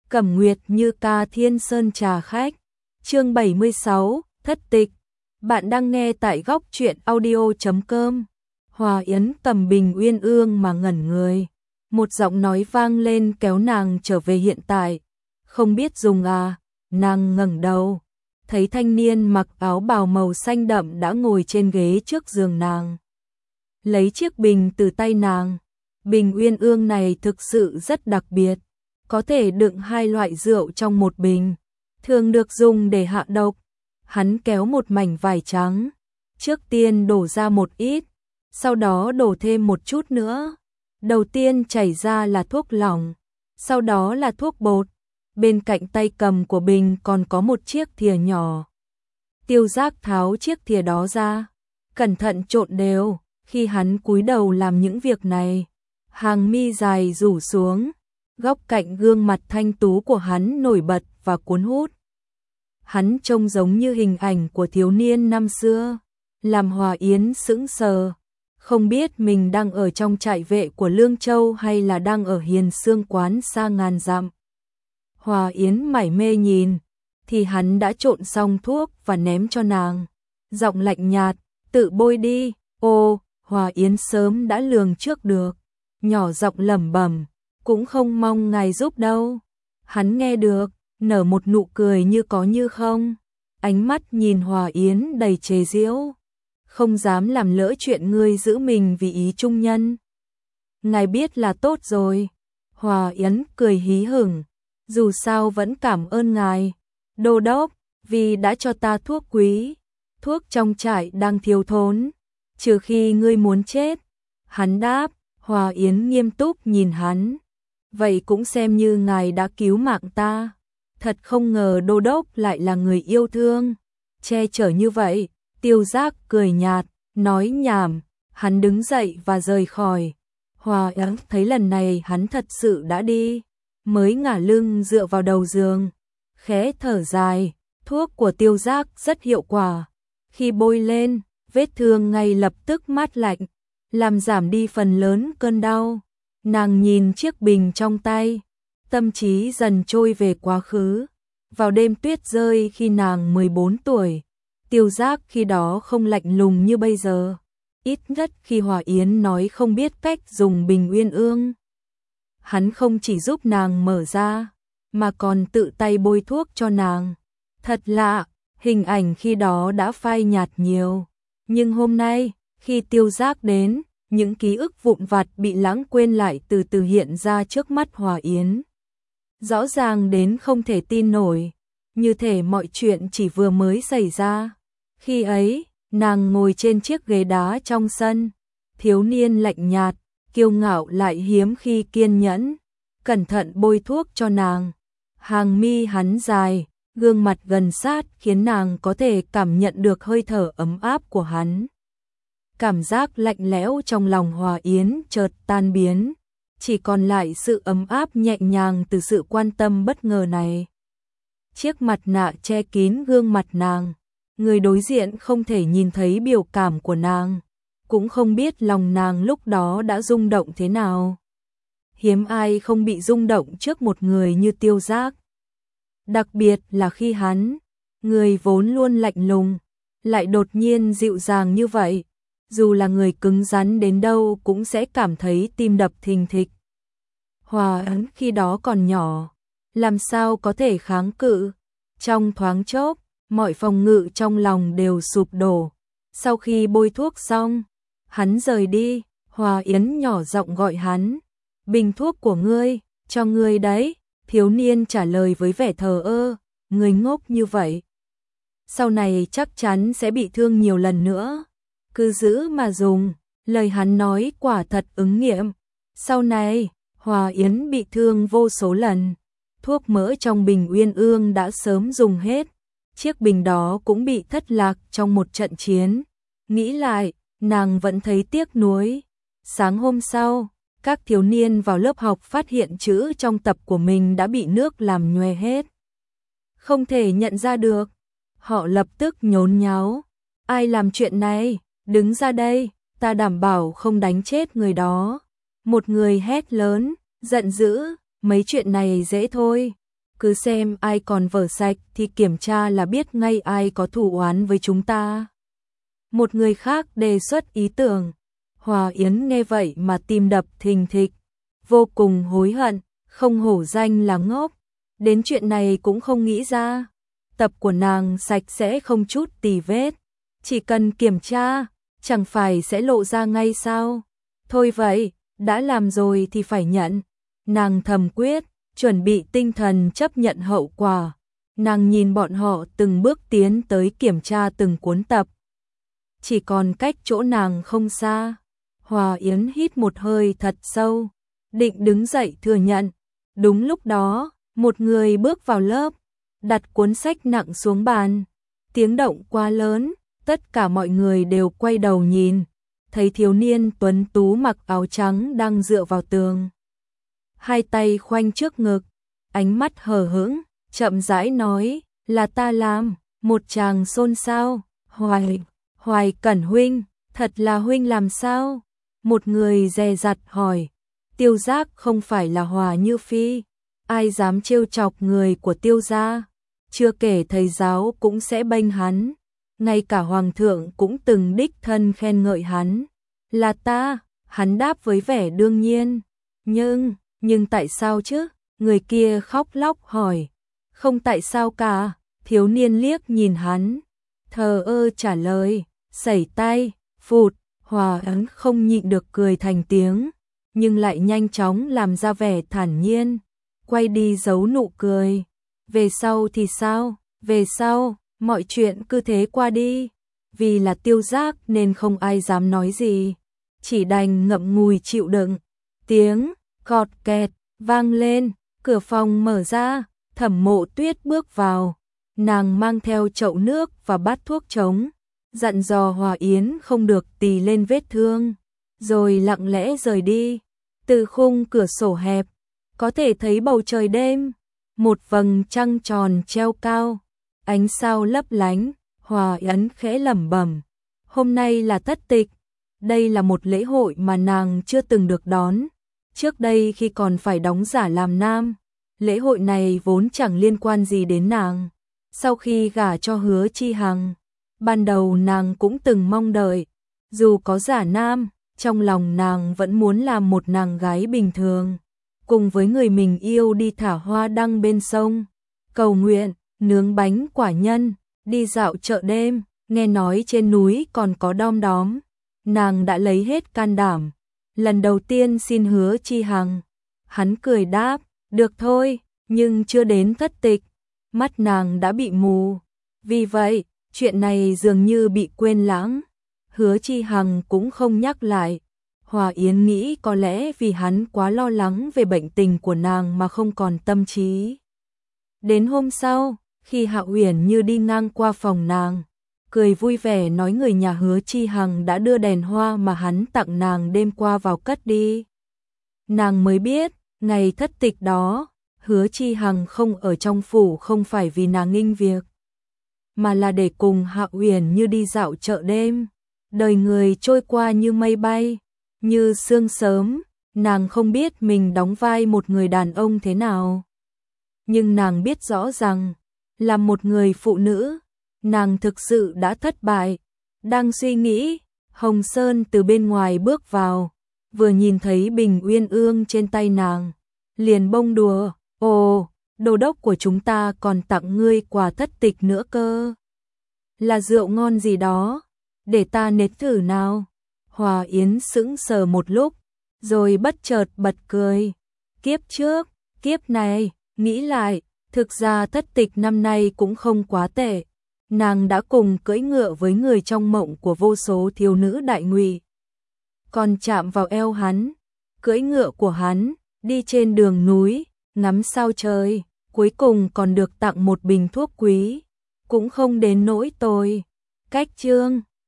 Cẩm Nguyệt Như ca Thiên Sơn trà khách. Chương 76, thất tịch. Bạn đang nghe tại góc truyện audio.com. Hòa Yến cầm bình uyên ương mà ngẩn người. Một giọng nói vang lên kéo nàng trở về hiện tại. Không biết dùng à? Nàng ngẩng đầu, thấy thanh niên mặc áo bào màu xanh đậm đã ngồi trên ghế trước giường nàng. Lấy chiếc bình từ tay nàng. Bình uyên ương này thực sự rất đặc biệt, có thể đựng 2 loại rượu trong một bình, thường được dùng để hạ độc. Hắn kéo một mảnh vải trắng, trước tiên đổ ra một ít, sau đó đổ thêm một chút nữa. Đầu tiên chảy ra là thuốc lỏng, sau đó là thuốc bột. Bên cạnh tay cầm của bình còn có một chiếc thìa nhỏ. Tiêu Giác tháo chiếc thìa đó ra, cẩn thận trộn đều. Khi hắn cúi đầu làm những việc này, hàng mi dài rủ xuống, góc cạnh gương mặt thanh tú của hắn nổi bật và cuốn hút. Hắn trông giống như hình ảnh của thiếu niên năm xưa, làm Hòa Yến sững sờ, không biết mình đang ở trong trại vệ của Lương Châu hay là đang ở Hiền Xương quán xa ngàn dặm. Hòa Yến mải mê nhìn, thì hắn đã trộn xong thuốc và ném cho nàng. Giọng lạnh nhạt, tự bôi đi. Ô, Hòa Yến sớm đã lường trước được, nhỏ giọng lẩm bẩm, cũng không mong ngài giúp đâu. Hắn nghe được, nở một nụ cười như có như không, ánh mắt nhìn Hòa Yến đầy chế giễu. Không dám làm lỡ chuyện ngươi giữ mình vì ý trung nhân. Ngài biết là tốt rồi. Hòa Yến cười hí hửng, dù sao vẫn cảm ơn ngài, đô đốc, vì đã cho ta thuốc quý. Thuốc trong trại đang thiếu thốn, trừ khi ngươi muốn chết. Hắn đáp. Hòa Yến nghiêm túc nhìn hắn. Vậy cũng xem như ngài đã cứu mạng ta. Thật không ngờ đô đốc lại là người yêu thương, che chở như vậy. Tiêu Giác cười nhạt, nói nhảm. Hắn đứng dậy và rời khỏi. Hòa Yến thấy lần này hắn thật sự đã đi, mới ngả lưng dựa vào đầu giường, khẽ thở dài. Thuốc của Tiêu Giác rất hiệu quả, khi bôi lên, vết thương ngay lập tức mát lạnh, làm giảm đi phần lớn cơn đau. Nàng nhìn chiếc bình trong tay, tâm trí dần trôi về quá khứ. Vào đêm tuyết rơi khi nàng 14 tuổi, Tiêu Giác khi đó không lạnh lùng như bây giờ. Ít nhất khi Hòa Yến nói không biết cách dùng bình uyên ương, hắn không chỉ giúp nàng mở ra, mà còn tự tay bôi thuốc cho nàng. Thật lạ, hình ảnh khi đó đã phai nhạt nhiều. Nhưng hôm nay, khi Tiêu Giác đến, những ký ức vụn vặt bị lãng quên lại từ từ hiện ra trước mắt Hòa Yến. Rõ ràng đến không thể tin nổi, như thể mọi chuyện chỉ vừa mới xảy ra. Khi ấy, nàng ngồi trên chiếc ghế đá trong sân, thiếu niên lạnh nhạt, kiêu ngạo lại hiếm khi kiên nhẫn, cẩn thận bôi thuốc cho nàng. Hàng mi hắn dài, gương mặt gần sát khiến nàng có thể cảm nhận được hơi thở ấm áp của hắn. Cảm giác lạnh lẽo trong lòng Hòa Yến chợt tan biến, chỉ còn lại sự ấm áp nhẹ nhàng từ sự quan tâm bất ngờ này. Chiếc mặt nạ che kín gương mặt nàng, người đối diện không thể nhìn thấy biểu cảm của nàng, cũng không biết lòng nàng lúc đó đã rung động thế nào. Hiếm ai không bị rung động trước một người như Tiêu Giác. Đặc biệt là khi hắn, người vốn luôn lạnh lùng, lại đột nhiên dịu dàng như vậy. Dù là người cứng rắn đến đâu cũng sẽ cảm thấy tim đập thình thịch. Hòa Yến khi đó còn nhỏ, làm sao có thể kháng cự. Trong thoáng chốc, mọi phòng ngự trong lòng đều sụp đổ. Sau khi bôi thuốc xong, hắn rời đi. Hòa Yến nhỏ giọng gọi hắn. Bình thuốc của ngươi, cho ngươi đấy. Thiếu niên trả lời với vẻ thờ ơ. Ngươi ngốc như vậy, sau này chắc chắn sẽ bị thương nhiều lần nữa. Cứ giữ mà dùng. Lời hắn nói quả thật ứng nghiệm. Sau này, Hòa Yến bị thương vô số lần. Thuốc mỡ trong bình uyên ương đã sớm dùng hết. Chiếc bình đó cũng bị thất lạc trong một trận chiến. Nghĩ lại, nàng vẫn thấy tiếc nuối. Sáng hôm sau, các thiếu niên vào lớp học phát hiện chữ trong tập của mình đã bị nước làm nhòe hết, không thể nhận ra được. Họ lập tức nhốn nháo. Ai làm chuyện này? Đứng ra đây, ta đảm bảo không đánh chết người đó. Một người hét lớn, giận dữ. Mấy chuyện này dễ thôi, cứ xem ai còn vở sạch thì kiểm tra là biết ngay ai có thù oán với chúng ta. Một người khác đề xuất ý tưởng. Hòa Yến nghe vậy mà tim đập thình thịch, vô cùng hối hận, không hổ danh là ngốc, đến chuyện này cũng không nghĩ ra. Tập của nàng sạch sẽ không chút tì vết, chỉ cần kiểm tra, chẳng phải sẽ lộ ra ngay sao? Thôi vậy, đã làm rồi thì phải nhận. Nàng thầm quyết, chuẩn bị tinh thần chấp nhận hậu quả. Nàng nhìn bọn họ từng bước tiến tới kiểm tra từng cuốn tập. Chỉ còn cách chỗ nàng không xa. Hòa Yến hít một hơi thật sâu, định đứng dậy thừa nhận. Đúng lúc đó, một người bước vào lớp, đặt cuốn sách nặng xuống bàn. Tiếng động quá lớn, tất cả mọi người đều quay đầu nhìn, thấy thiếu niên tuấn tú mặc áo trắng đang dựa vào tường. Hai tay khoanh trước ngực, ánh mắt hờ hững, chậm rãi nói, là ta làm. Một chàng xôn xao, Hoài Cẩn huynh, thật là huynh làm sao? Một người dè dặt hỏi, Tiêu Giác không phải là Hòa Như Phi, ai dám trêu chọc người của Tiêu gia, chưa kể thầy giáo cũng sẽ bênh hắn, ngay cả hoàng thượng cũng từng đích thân khen ngợi hắn. Là ta, hắn đáp với vẻ đương nhiên. Nhưng tại sao chứ? Người kia khóc lóc hỏi. Không tại sao cả, thiếu niên liếc nhìn hắn, thờ ơ trả lời, sẩy tay, phụt. Hòa Yến không nhịn được cười thành tiếng, nhưng lại nhanh chóng làm ra vẻ thản nhiên, quay đi giấu nụ cười. Về sau thì sao? Về sau, mọi chuyện cứ thế qua đi. Vì là Tiêu Giác nên không ai dám nói gì, chỉ đành ngậm ngùi chịu đựng. Tiếng cọt kẹt vang lên, cửa phòng mở ra, Thẩm Mộ Tuyết bước vào. Nàng mang theo chậu nước và bát thuốc trống, dặn dò Hòa Yến không được tì lên vết thương, rồi lặng lẽ rời đi. Từ khung cửa sổ hẹp, có thể thấy bầu trời đêm, một vầng trăng tròn treo cao, ánh sao lấp lánh. Hòa Yến khẽ lẩm bẩm, hôm nay là thất tịch, đây là một lễ hội mà nàng chưa từng được đón. Trước đây khi còn phải đóng giả làm nam, lễ hội này vốn chẳng liên quan gì đến nàng. Sau khi gả cho Hứa Chi Hằng, ban đầu nàng cũng từng mong đợi, dù có giả nam, trong lòng nàng vẫn muốn làm một nàng gái bình thường, cùng với người mình yêu đi thả hoa đăng bên sông, cầu nguyện, nướng bánh quả nhân, đi dạo chợ đêm, nghe nói trên núi còn có đom đóm. Nàng đã lấy hết can đảm, lần đầu tiên xin Hứa Chi Hằng. Hắn cười đáp, được thôi, nhưng chưa đến thất tịch. Mắt nàng đã bị mù, vì vậy, chuyện này dường như bị quên lãng. Hứa Chi Hằng cũng không nhắc lại. Hòa Yến nghĩ có lẽ vì hắn quá lo lắng về bệnh tình của nàng mà không còn tâm trí. Đến hôm sau, khi Hạo Uyển Như đi ngang qua phòng nàng, cười vui vẻ nói người nhà Hứa Chi Hằng đã đưa đèn hoa mà hắn tặng nàng đêm qua vào cất đi. Nàng mới biết, ngày thất tịch đó, Hứa Chi Hằng không ở trong phủ không phải vì nàng nghinh việc, mà là để cùng Hạo Uyển Như đi dạo chợ đêm. Đời người trôi qua như mây bay, như sương sớm, nàng không biết mình đóng vai một người đàn ông thế nào. Nhưng nàng biết rõ rằng, là một người phụ nữ, nàng thực sự đã thất bại. Đang suy nghĩ, Hồng Sơn từ bên ngoài bước vào, vừa nhìn thấy bình uyên ương trên tay nàng, liền bông đùa, ồ, đô đốc của chúng ta còn tặng ngươi quà thất tịch nữa cơ. Là rượu ngon gì đó, để ta nếm thử nào. Hòa Yến sững sờ một lúc, rồi bất chợt bật cười. Kiếp trước, kiếp này, nghĩ lại, thực ra thất tịch năm nay cũng không quá tệ. Nàng đã cùng cưỡi ngựa với người trong mộng của vô số thiếu nữ đại ngụy, còn chạm vào eo hắn, cưỡi ngựa của hắn, đi trên đường núi, ngắm sao trời, cuối cùng còn được tặng một bình thuốc quý, cũng không đến nỗi tồi. Cách chương